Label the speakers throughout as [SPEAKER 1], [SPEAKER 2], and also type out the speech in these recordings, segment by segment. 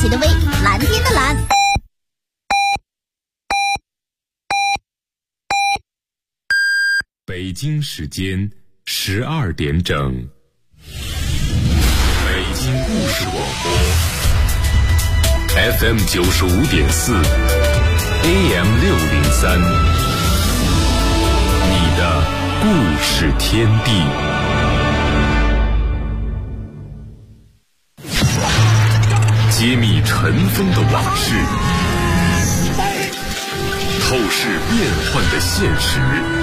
[SPEAKER 1] 奇的微，蓝天的蓝。
[SPEAKER 2] 北京时间12点整，北京故事广播 FM 95.4 AM 603，你的故事天地。揭秘尘封的往事，透视变幻的现实，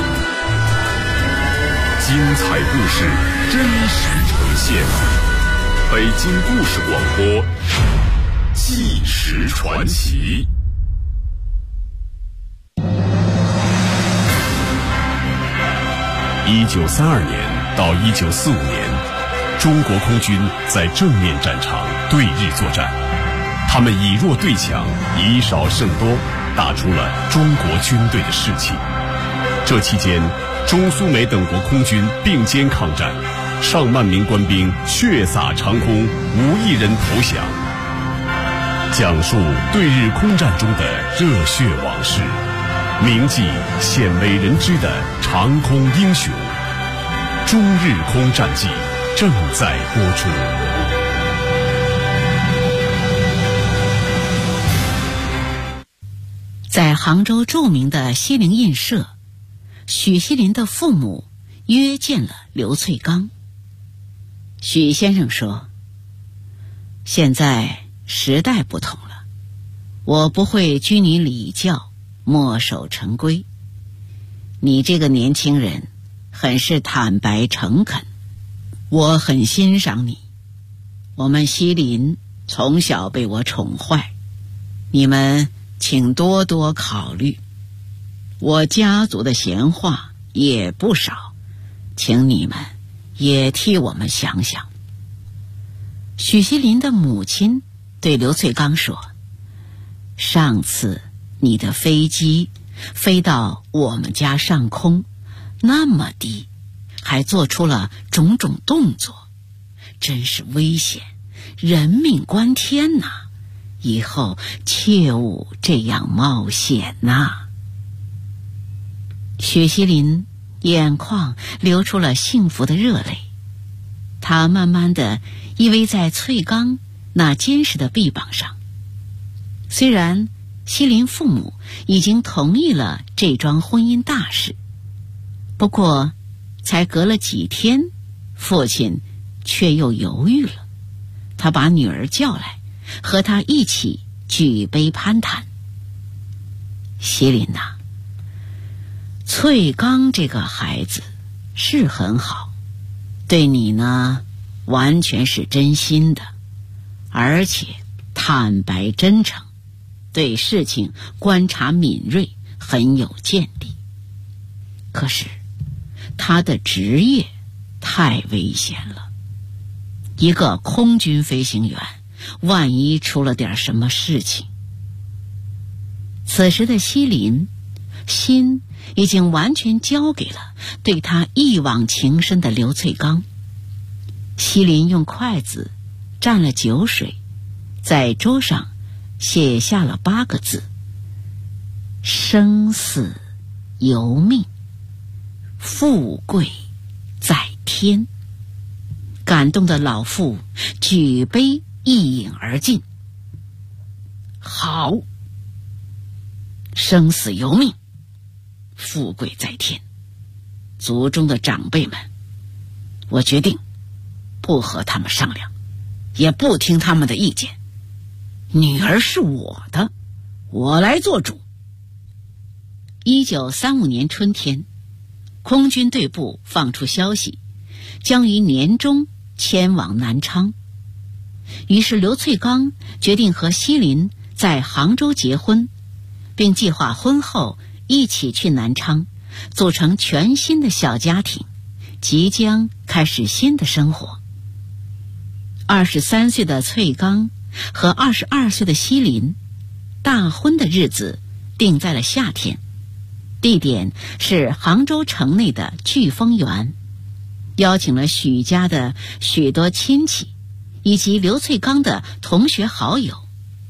[SPEAKER 2] 精彩故事真实呈现。北京故事广播，纪实传奇。1932年到1945年，中国空军在正面战场对日作战，他们以弱对强，以少胜多，打出了中国军队的士气。这期间，中苏美等国空军并肩抗战，上万名官兵血洒长空，无一人投降。讲述对日空战中的热血往事，铭记鲜为人知的长空英雄。中日空战记正在播出。
[SPEAKER 3] 在杭州著名的西泠印社，许锡林的父母约见了刘粹刚。许先生说，现在时代不同了，我不会拘泥礼教，墨守成规。你这个年轻人很是坦白诚恳，我很欣赏你。我们锡林从小被我宠坏，你们请多多考虑。我家族的闲话也不少，请你们也替我们想想。许锡林的母亲对刘粹刚说，上次你的飞机飞到我们家上空那么低，还做出了种种动作，真是危险，人命关天呐！以后切勿这样冒险呐！许锡林眼眶流出了幸福的热泪，他慢慢地依偎在粹刚那坚实的臂膀上。虽然锡林父母已经同意了这桩婚姻大事，不过才隔了几天，父亲却又犹豫了。他把女儿叫来，和他一起举杯攀谈。锡林呐，粹刚这个孩子是很好，对你呢完全是真心的，而且坦白真诚，对事情观察敏锐，很有见地。可是他的职业太危险了，一个空军飞行员，万一出了点什么事情。此时的锡林心已经完全交给了对他一往情深的刘粹刚。锡林用筷子蘸了酒水，在桌上写下了8个字：生死由命，富贵在天。感动的老妇举杯一饮而尽。好，生死由命，富贵在天。族中的长辈们，我决定不和他们商量，也不听他们的意见。女儿是我的，我来做主。1935年春天，空军队部放出消息，将于年中迁往南昌。于是刘粹刚决定和锡林在杭州结婚，并计划婚后一起去南昌，组成全新的小家庭，即将开始新的生活。23岁的粹刚和22岁的锡林，大婚的日子定在了夏天，地点是杭州城内的聚丰园，邀请了许家的许多亲戚以及刘粹刚的同学好友，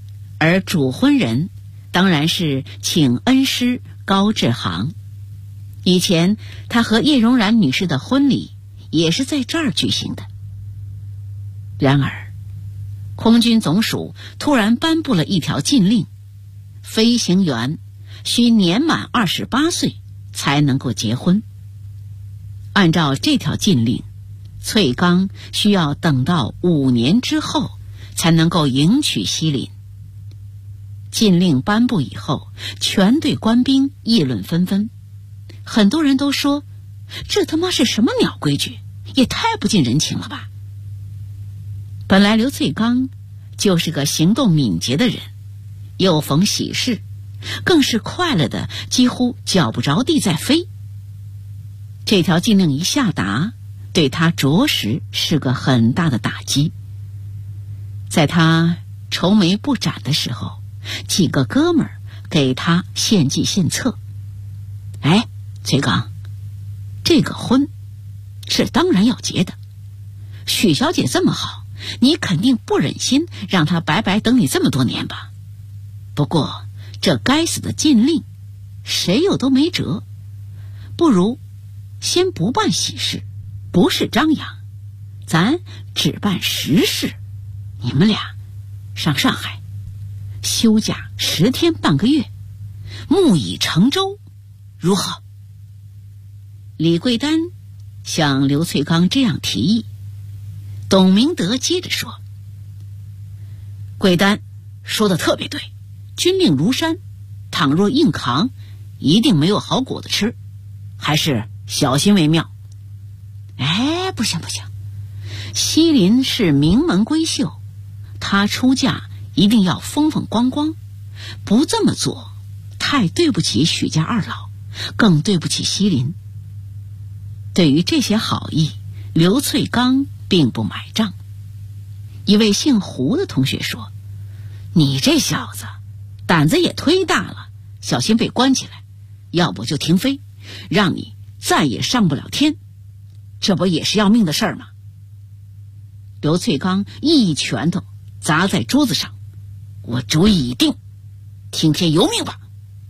[SPEAKER 3] 而主婚人当然是请恩师高志航。以前他和叶荣然女士的婚礼也是在这儿举行的。然而空军总署突然颁布了一条禁令，飞行员需年满28岁才能够结婚。按照这条禁令，翠刚需要等到5年之后才能够迎娶西林。禁令颁布以后，全队官兵议论纷纷，很多人都说，这他妈是什么鸟规矩，也太不近人情了吧。本来刘翠刚就是个行动敏捷的人，又逢喜事，更是快乐的几乎脚不着地在飞。这条禁令一下达，对他着实是个很大的打击。在他愁眉不展的时候，几个哥们儿给他献计献策。哎，崔刚，这个婚是当然要结的，许小姐这么好，你肯定不忍心让她白白等你这么多年吧？不过这该死的禁令，谁有都没辙，不如先不办喜事，不是张扬，咱只办实事。你们俩上上海休假10天半个月，木已成舟，如何？李桂丹向刘翠刚这样提议。董明德接着说，桂丹说的特别对，军令如山，倘若硬扛，一定没有好果子吃，还是小心为妙。哎，不行不行，西林是名门闺秀，她出嫁一定要风风光光，不这么做太对不起许家二老，更对不起西林。对于这些好意，刘翠刚并不买账。一位姓胡的同学说，你这小子胆子也忒大了，小心被关起来，要不就停飞，让你再也上不了天，这不也是要命的事儿吗？刘翠刚一拳头砸在桌子上，我主意已定，听天由命吧。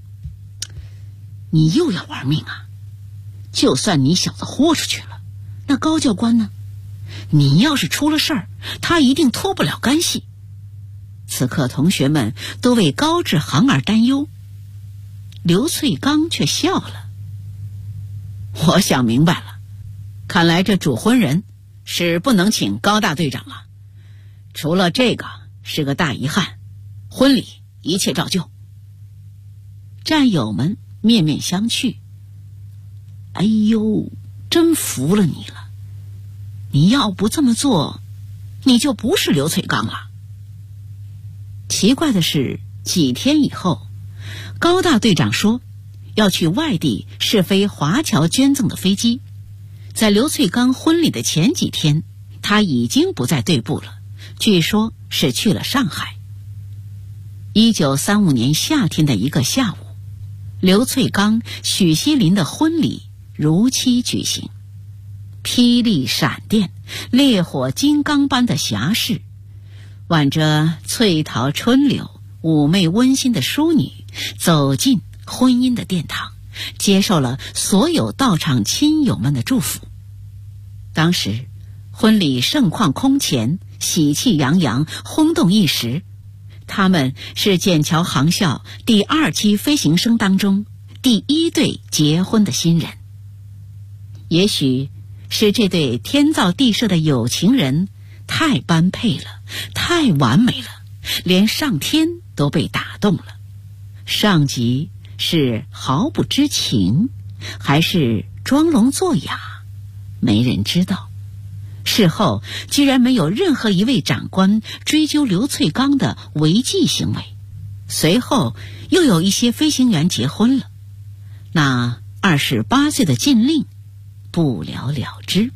[SPEAKER 3] 你又要玩命啊？就算你小子豁出去了，那高教官呢？你要是出了事儿，他一定脱不了干系。此刻同学们都为高志航而担忧，刘翠刚却笑了。我想明白了，看来这主婚人是不能请高大队长了，除了这个是个大遗憾，婚礼一切照旧。战友们面面相觑。哎呦，真服了你了，你要不这么做，你就不是刘翠刚了。奇怪的是，几天以后，高大队长说要去外地试飞华侨捐赠的飞机。在刘翠刚婚礼的前几天，他已经不在队部了，据说是去了上海。1935年夏天的一个下午，刘翠刚、许锡林的婚礼如期举行。霹雳闪电，烈火金刚般的霞势，挽着翠桃春柳、妩媚温馨的淑女走进婚姻的殿堂，接受了所有到场亲友们的祝福。当时婚礼盛况空前，喜气洋洋，轰动一时。他们是剑桥航校第2期飞行生当中第1对结婚的新人。也许是这对天造地设的有情人太般配了，太完美了，连上天都被打动了。上级是毫不知情，还是装聋作哑，没人知道。事后居然没有任何一位长官追究刘翠刚的违纪行为。随后又有一些飞行员结婚了，那28岁的禁令不了了之。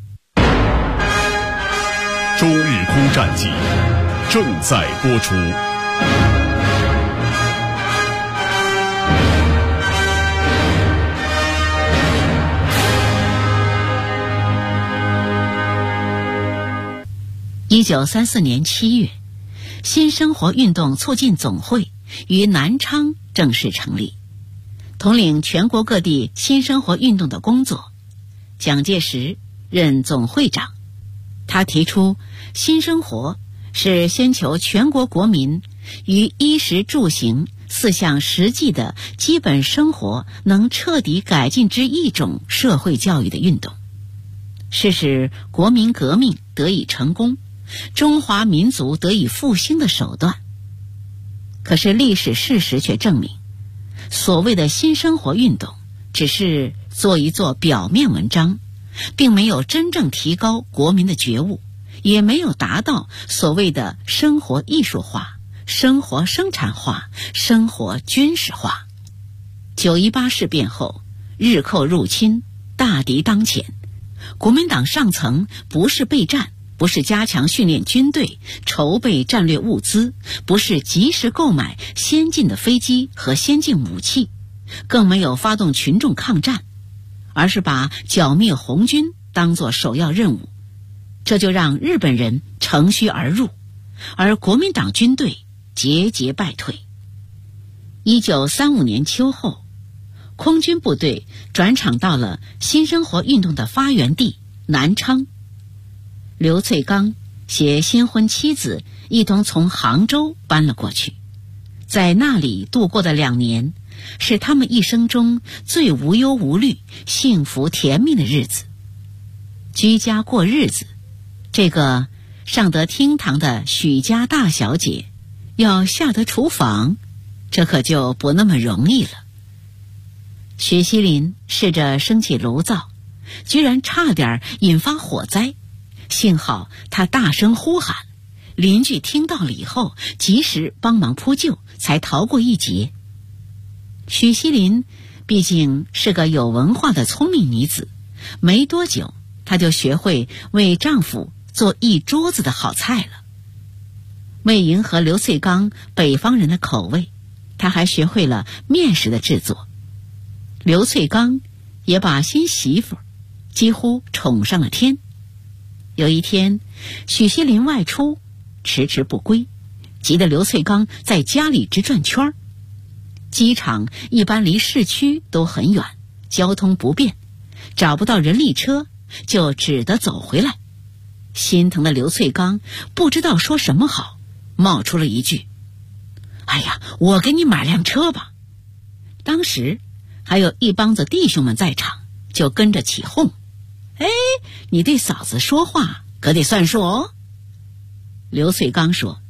[SPEAKER 2] 中日空战记正在播出。
[SPEAKER 3] 1934年7月， 新生活运动促进总会于南昌正式成立，统领全国各地新生活运动的工作。蒋介石任总会长，他提出新生活是先求全国国民于衣食住行4项实际的基本生活能彻底改进之一种社会教育的运动，是使国民革命得以成功，中华民族得以复兴的手段。可是历史事实却证明，所谓的新生活运动只是做一做表面文章，并没有真正提高国民的觉悟，也没有达到所谓的生活艺术化、生活生产化、生活军事化。9·18事变后，日寇入侵，大敌当前，国民党上层不是备战，不是加强训练军队、筹备战略物资，不是及时购买先进的飞机和先进武器，更没有发动群众抗战，而是把剿灭红军当作首要任务。这就让日本人乘虚而入，而国民党军队节节败退。1935年秋后，空军部队转场到了新生活运动的发源地南昌。刘粹刚携新婚妻子一同从杭州搬了过去，在那里度过的2年，是他们一生中最无忧无虑、幸福甜蜜的日子。居家过日子，这个上得厅堂的许家大小姐要下得厨房，这可就不那么容易了。许锡林试着升起炉灶，居然差点引发火灾，幸好他大声呼喊，邻居听到了以后及时帮忙扑救，才逃过一劫。许锡林毕竟是个有文化的聪明女子，没多久她就学会为丈夫做一桌子的好菜了。为迎合刘粹刚北方人的口味，她还学会了面食的制作。刘粹刚也把新媳妇几乎宠上了天。有一天，许锡林外出迟迟不归，急得刘粹刚在家里直转圈儿。机场一般离市区都很远，交通不便，找不到人力车，就只得走回来。心疼的刘粹刚不知道说什么好，冒出了一句：“哎呀，我给你买辆车吧。”当时还有一帮子弟兄们在场，就跟着起哄：“哎，你对嫂子说话可得算数哦。”刘粹刚说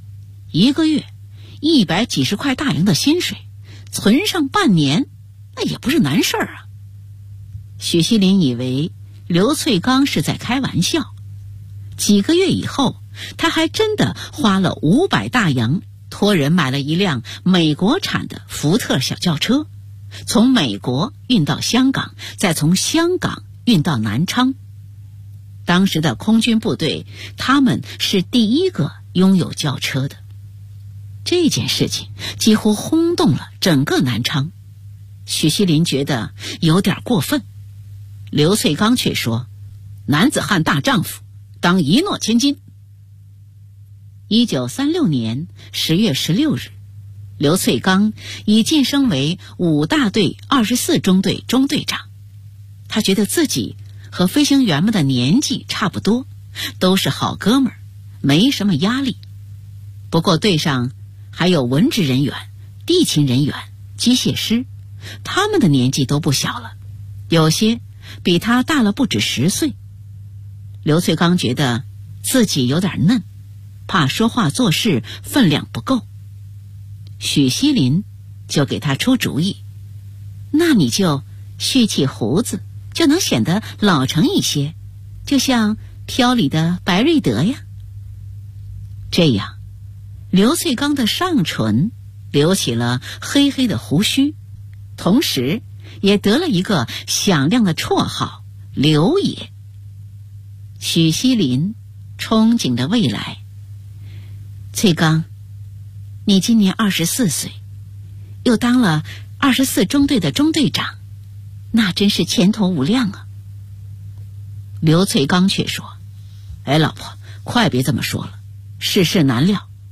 [SPEAKER 3] ：“1个月100几十块大洋的薪水，存上半年，那也不是难事儿啊。”许锡林以为刘粹刚是在开玩笑，几个月以后，他还真的花了500大洋托人买了一辆美国产的福特小轿车，从美国运到香港，再从香港运到南昌。当时的空军部队，他们是第一个拥有轿车的。这件事情几乎轰动了整个南昌。许锡林觉得有点过分，刘粹刚却说：“男子汉大丈夫，当一诺千金。”1936年10月16日，刘粹刚已晋升为5大队24中队中队长。他觉得自己和飞行员们的年纪差不多，都是好哥们儿，没什么压力。不过队上还有文职人员、地勤人员、机械师，他们的年纪都不小了，有些比他大了不止10岁。刘粹刚觉得自己有点嫩，怕说话做事分量不够。许锡林就给他出主意：“那你就蓄起胡子，就能显得老成一些，就像飘里的白瑞德呀。”这样，刘粹刚的上唇留起了黑黑的胡须，同时也得了一个响亮的绰号“刘爷”。许锡林憧憬着未来：“粹刚，你今年24岁，又当了24中队的中队长，那真是前途无量啊。”刘粹刚却说：“哎，老婆，快别这么说了，世事难料，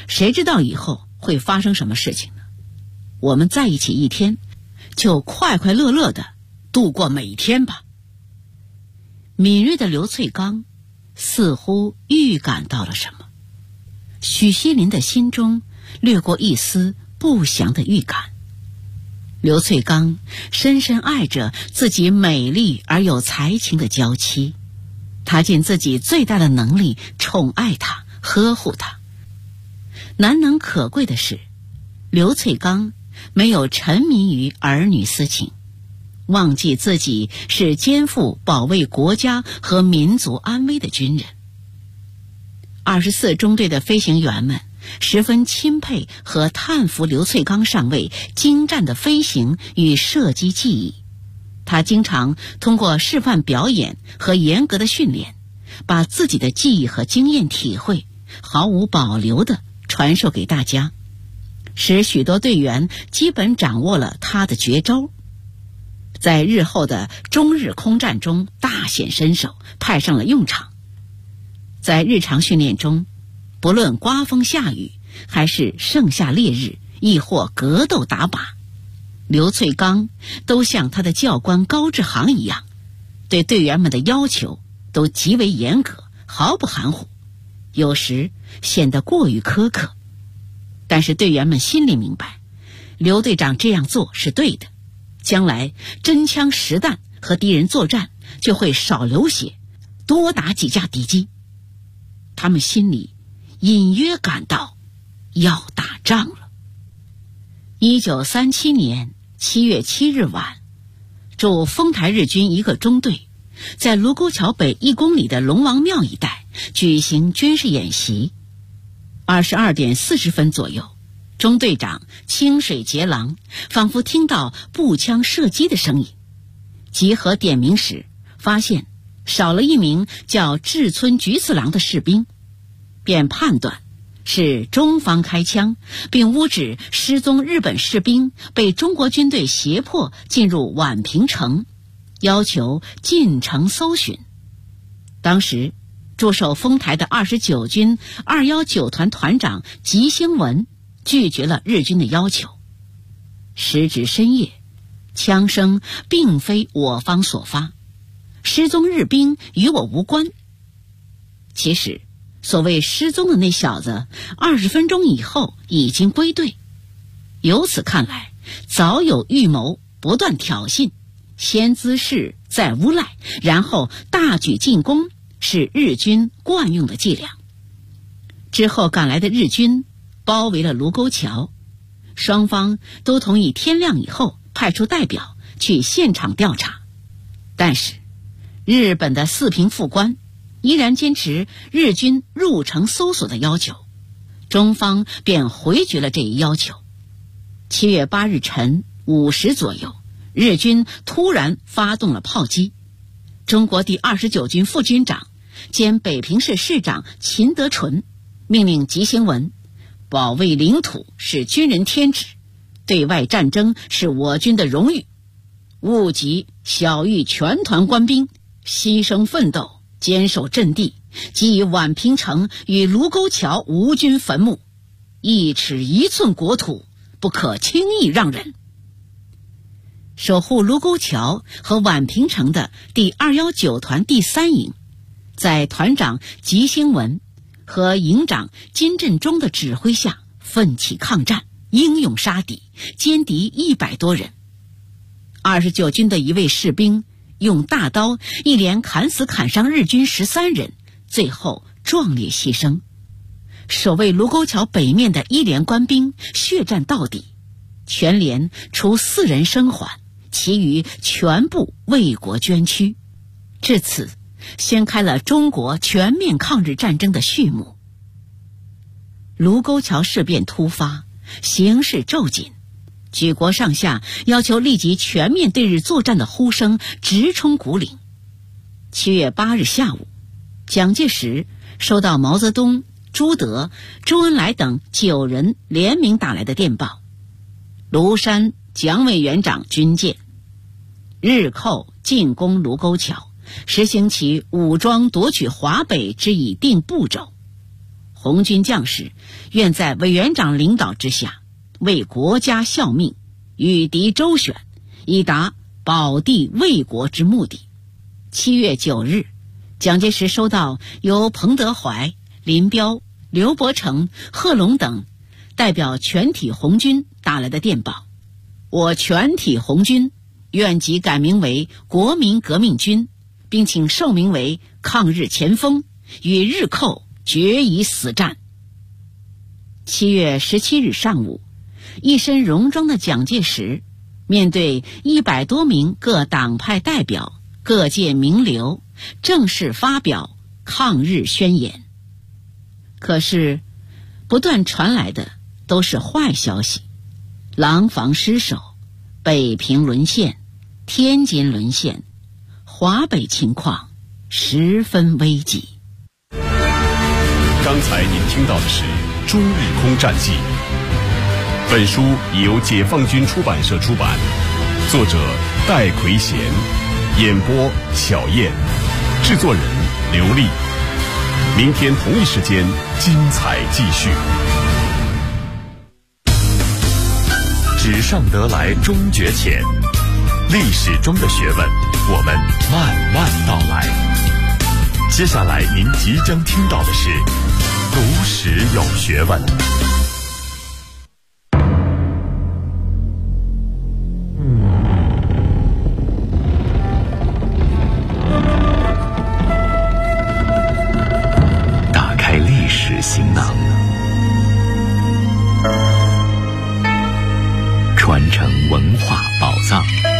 [SPEAKER 3] 谁知道以后会发生什么事情呢？我们在一起一天，就快快乐乐地度过每一天吧。敏锐的刘粹刚似乎预感到了什么，许锡林的心中掠过一丝不祥的预感。刘粹刚深深爱着自己美丽而有才情的娇妻，他尽自己最大的能力宠爱她，呵护她。难能可贵的是，刘粹刚没有沉迷于儿女私情，忘记自己是肩负保卫国家和民族安危的军人。24中队的飞行员们十分钦佩和叹服刘粹刚上尉精湛的飞行与射击技艺。他经常通过示范表演和严格的训练，把自己的技艺和经验体会毫无保留地传授给大家，使许多队员基本掌握了他的绝招，在日后的中日空战中大显身手，派上了用场。在日常训练中，不论刮风下雨，还是盛夏烈日，亦或格斗打靶，刘粹刚都像他的教官高志航一样，对队员们的要求都极为严格，毫不含糊，有时显得过于苛刻。但是队员们心里明白，刘队长这样做是对的，将来真枪实弹和敌人作战就会少流血，多打几架敌机。他们心里隐约感到要打仗了。1937年7月7日晚，驻丰台日军一个中队在卢沟桥北1公里的龙王庙一带举行军事演习。22点40分左右，中队长清水节郎仿佛听到步枪射击的声音，集合点名时发现少了一名叫志村菊次郎的士兵，便判断是中方开枪，并诬指失踪日本士兵被中国军队胁迫进入宛平城，要求进城搜寻。当时驻守丰台的29军219团团长吉星文拒绝了日军的要求。时值深夜，枪声并非我方所发，失踪日兵与我无关。其实所谓失踪的那小子20分钟以后已经归队，由此看来早有预谋，不断挑衅，先滋事再诬赖，然后大举进攻，是日军惯用的伎俩。之后赶来的日军包围了卢沟桥，双方都同意天亮以后派出代表去现场调查，但是日本的四平副官依然坚持日军入城搜索的要求，中方便回绝了这一要求。7月8日晨5时左右，日军突然发动了炮击，中国第29军副军长兼北平市市长秦德纯命令吉星文，保卫领土是军人天职，对外战争是我军的荣誉，务及晓谕全团官兵牺牲奋斗，坚守阵地，即以宛平城与卢沟桥无军坟墓，一尺一寸国土不可轻易让人。守护卢沟桥和宛平城的第219团第3营，在团长吉星文和营长金振中的指挥下奋起抗战，英勇杀敌，歼敌100多人。29军的一位士兵用大刀一连砍死砍伤日军13人，最后壮烈牺牲。守卫卢沟桥北面的1连官兵血战到底，全连除4人生还，其余全部为国捐躯。至此掀开了中国全面抗日战争的序幕。卢沟桥事变突发，形势骤紧，举国上下要求立即全面对日作战的呼声直冲鼓岭。7月8日下午，蒋介石收到毛泽东、朱德、周恩来等9人联名打来的电报：庐山蒋委员长军舰日寇进攻卢沟桥，实行其武装夺取华北之已定步骤。 红军将士愿在委员长领导之下为国家效命，与敌周旋，以达保地卫国之目的。7月9日，蒋介石收到由彭德怀、林彪、刘伯承、贺龙等代表全体红军打来的电报，我全体红军愿即改名为国民革命军，并请授名为抗日前锋，与日寇决一死战。7月17日上午，一身戎装的蒋介石面对100多名各党派代表、各界名流，正式发表抗日宣言。可是不断传来的都是坏消息，廊坊失守，北平沦陷，天津沦陷，华北情况十分危急。
[SPEAKER 2] 刚才您听到的是《中日空战记》，本书已由解放军出版社出版，作者戴奎贤，演播小燕，制作人刘丽。明天同一时间精彩继续。纸上得来终觉浅，历史中的学问，我们慢慢道来。接下来您即将听到的是读史有学问。打开历史行囊，传承文化宝藏。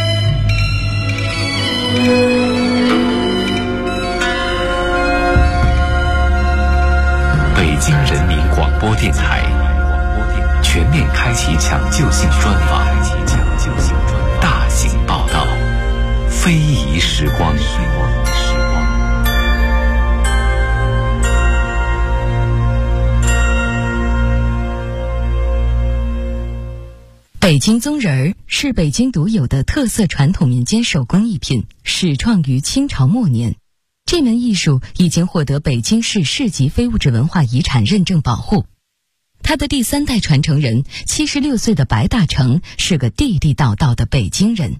[SPEAKER 2] 北京人民广播电台全面开启抢救性专访，大型报道，非遗时光。
[SPEAKER 1] 北京宗人儿是北京独有的特色传统民间手工艺品，始创于清朝末年。这门艺术已经获得北京市市级非物质文化遗产认证保护。他的第3代传承人76岁的白大成是个地地道道的北京人。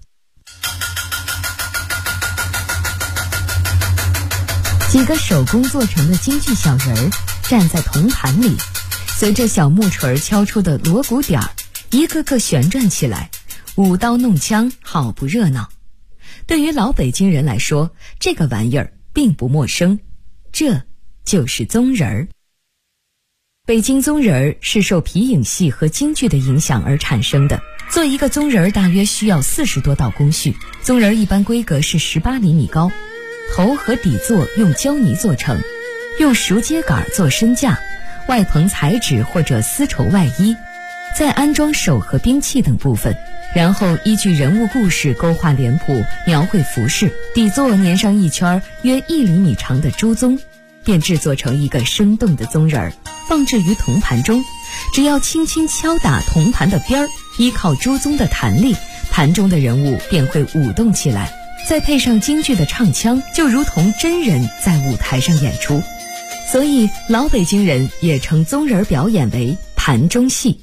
[SPEAKER 1] 几个手工做成的京剧小人儿站在铜盘里，随着小木锤敲出的锣鼓点儿，一个个旋转起来，舞刀弄枪，好不热闹。对于老北京人来说，这个玩意儿并不陌生，这就是宗人儿。北京宗人儿是受皮影戏和京剧的影响而产生的。做一个宗人儿大约需要40多道工序。宗人儿一般规格是18厘米高，头和底座用胶泥做成，用熟秸秆做身架，外棚彩纸或者丝绸外衣，再安装手和兵器等部分，然后依据人物故事勾画脸谱，描绘服饰，底座粘上一圈约1厘米长的朱宗，便制作成一个生动的宗人儿，放置于铜盘中。只要轻轻敲打铜盘的边儿，依靠朱宗的弹力，盘中的人物便会舞动起来，再配上京剧的唱腔，就如同真人在舞台上演出。所以老北京人也称宗人表演为盘中戏。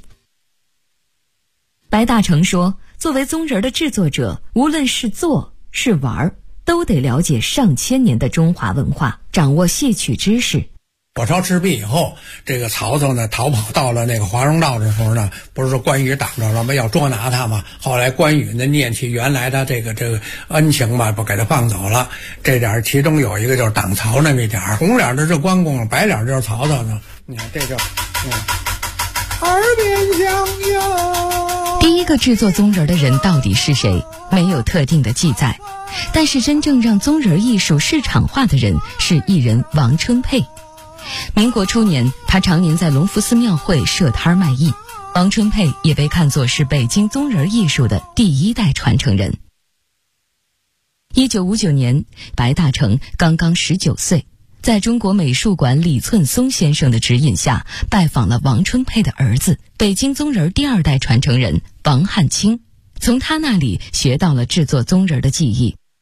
[SPEAKER 1] 白大成说，作为宗人的制作者，无论是做是玩，都得了解上千年的中华文化，掌握戏曲知识。
[SPEAKER 4] 火烧赤壁以后，这个曹操呢逃跑到了那个华容道的时候呢，不是说关羽挡着了吗？要捉拿他嘛。后来关羽呢念起原来他这个恩情吧，不给他放走了。这点其中有一个就是挡曹那么一点，红脸的是关公，白脸就是曹操呢。你看这就耳边响应。
[SPEAKER 1] 第一个制作宗人的人到底是谁？没有特定的记载，但是真正让宗人艺术市场化的人是艺人王春佩。民国初年，他常年在隆福寺庙会设摊卖艺。王春佩也被看作是北京宗人艺术的第1代传承人。1959年，白大成刚刚19岁，在中国美术馆李寸松先生的指引下，拜访了王春佩的儿子，北京宗人第2代传承人王汉卿，从他那里学到了制作宗人的技艺。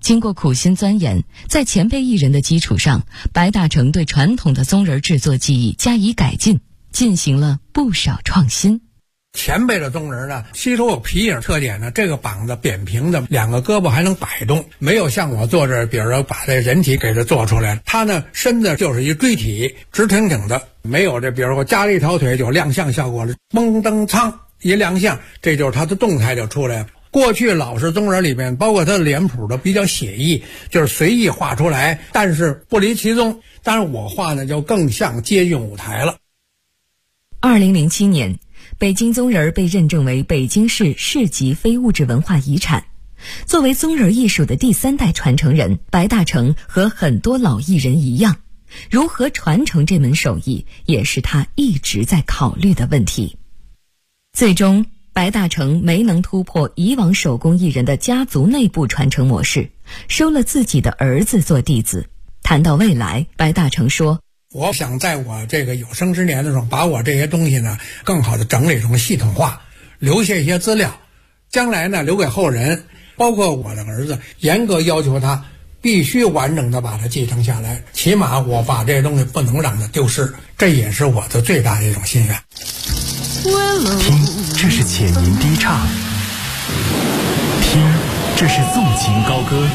[SPEAKER 1] 经过苦心钻研，在前辈艺人的基础上，白大成对传统的宗人制作技艺加以改进，进行了不少创新。
[SPEAKER 4] 前辈的宗人呢，吸收有皮影特点呢，这个膀子扁平的，两个胳膊还能摆动，没有像我做这，比如说把这人体给它做出来，他呢身子就是一锥体，直挺挺的，没有这，比如说加了一条腿就亮相效果了，嘣噔噌一亮相，这就是他的动态就出来了。过去老式宗人里面，包括他的脸谱都比较写意，就是随意画出来，但是不离其宗。当然我画呢就更像接近舞台了。
[SPEAKER 1] 2007年，北京宗人被认证为北京市市级非物质文化遗产。作为宗人艺术的第3代传承人，白大成和很多老艺人一样，如何传承这门手艺，也是他一直在考虑的问题。最终，白大成没能突破以往手工艺人的家族内部传承模式，收了自己的儿子做弟子。谈到未来，白大成说，
[SPEAKER 4] 我想在我这个有生之年的时候，把我这些东西呢更好的整理成系统化，留下一些资料，将来呢留给后人，包括我的儿子，严格要求他必须完整的把它继承下来，起码我把这些东西不能让它丢失，这也是我的最大的一种心愿。
[SPEAKER 5] 听，这是浅吟低唱；听，这是纵情高歌；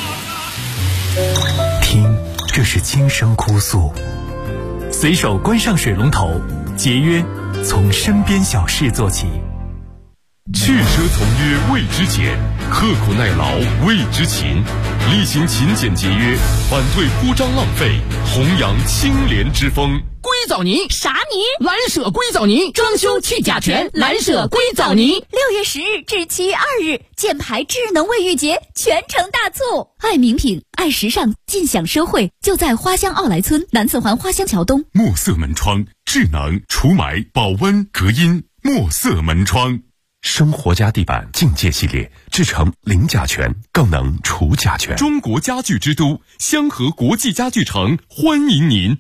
[SPEAKER 5] 听，这是轻声哭诉。随手关上水龙头，节约从身边小事做起。
[SPEAKER 2] 汽车从约为之俭，刻苦耐劳为之勤，力行勤俭节约，反对铺张浪费，弘扬清廉之风。
[SPEAKER 6] 硅藻泥
[SPEAKER 7] 啥泥？
[SPEAKER 6] 蓝舍硅藻泥，装修去甲醛，蓝舍硅藻泥。
[SPEAKER 7] 6月10日至7月2日，箭牌智能卫浴节全城大促，爱名品、爱时尚，尽享奢惠，就在花乡奥莱村南四环花乡桥东。
[SPEAKER 2] 墨色门窗，智能除霾、保温、隔音。墨色门窗。生活家地板境界系列制成零甲醛，更能除甲醛。中国家具之都香河国际家具城欢迎您。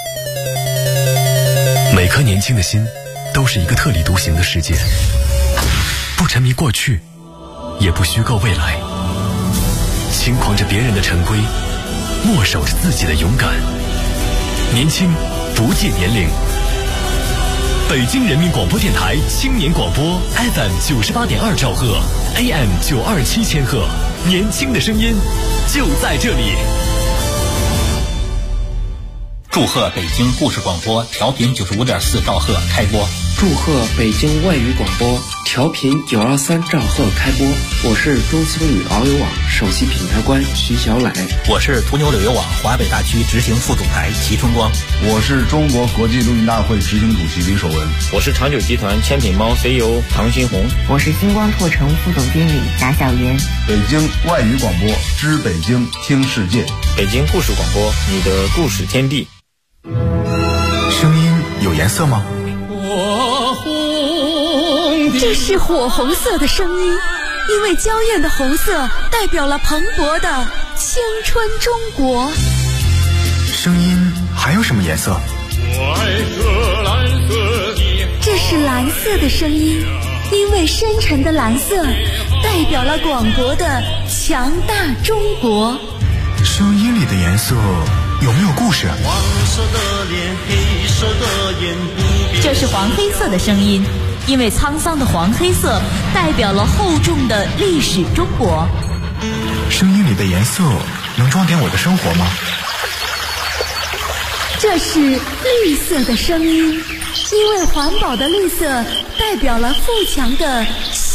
[SPEAKER 5] 每颗年轻的心都是一个特立独行的世界，不沉迷过去，也不虚构未来，轻狂着别人的陈规，默守着自己的勇敢。年轻不界年龄。北京人民广播电台青年广播 FM 98.2兆赫 AM 927千赫，年轻的声音就在这里。
[SPEAKER 8] 祝贺北京故事广播调频95.4兆赫开播。
[SPEAKER 9] 祝贺北京外语广播调频923兆赫开播。我是中青旅遨游网首席品牌官徐小磊。
[SPEAKER 8] 我是途牛旅游网华北大区执行副总裁齐春光。
[SPEAKER 10] 我是中国国际录音大会执行主席李守文。
[SPEAKER 11] 我是长久集团千品猫 CEO 唐新红。
[SPEAKER 12] 我是星光拓城副总经理贾小妍。
[SPEAKER 10] 北京外语广播知北京听世界。
[SPEAKER 11] 北京故事广播，你的故事天地。
[SPEAKER 5] 声音有颜色吗？
[SPEAKER 7] 这是火红色的声音，因为娇艳的红色代表了蓬勃的青春中国。
[SPEAKER 5] 声音还有什么颜色？
[SPEAKER 7] 这是蓝色的声音，因为深沉的蓝色代表了广博的强大中国。
[SPEAKER 5] 声音里的颜色有没有故事？
[SPEAKER 7] 这是黄黑色的声音，因为沧桑的黄黑色代表了厚重的历史中国。
[SPEAKER 5] 声音里的颜色能装点我的生活吗？
[SPEAKER 7] 这是绿色的声音，因为环保的绿色代表了富强的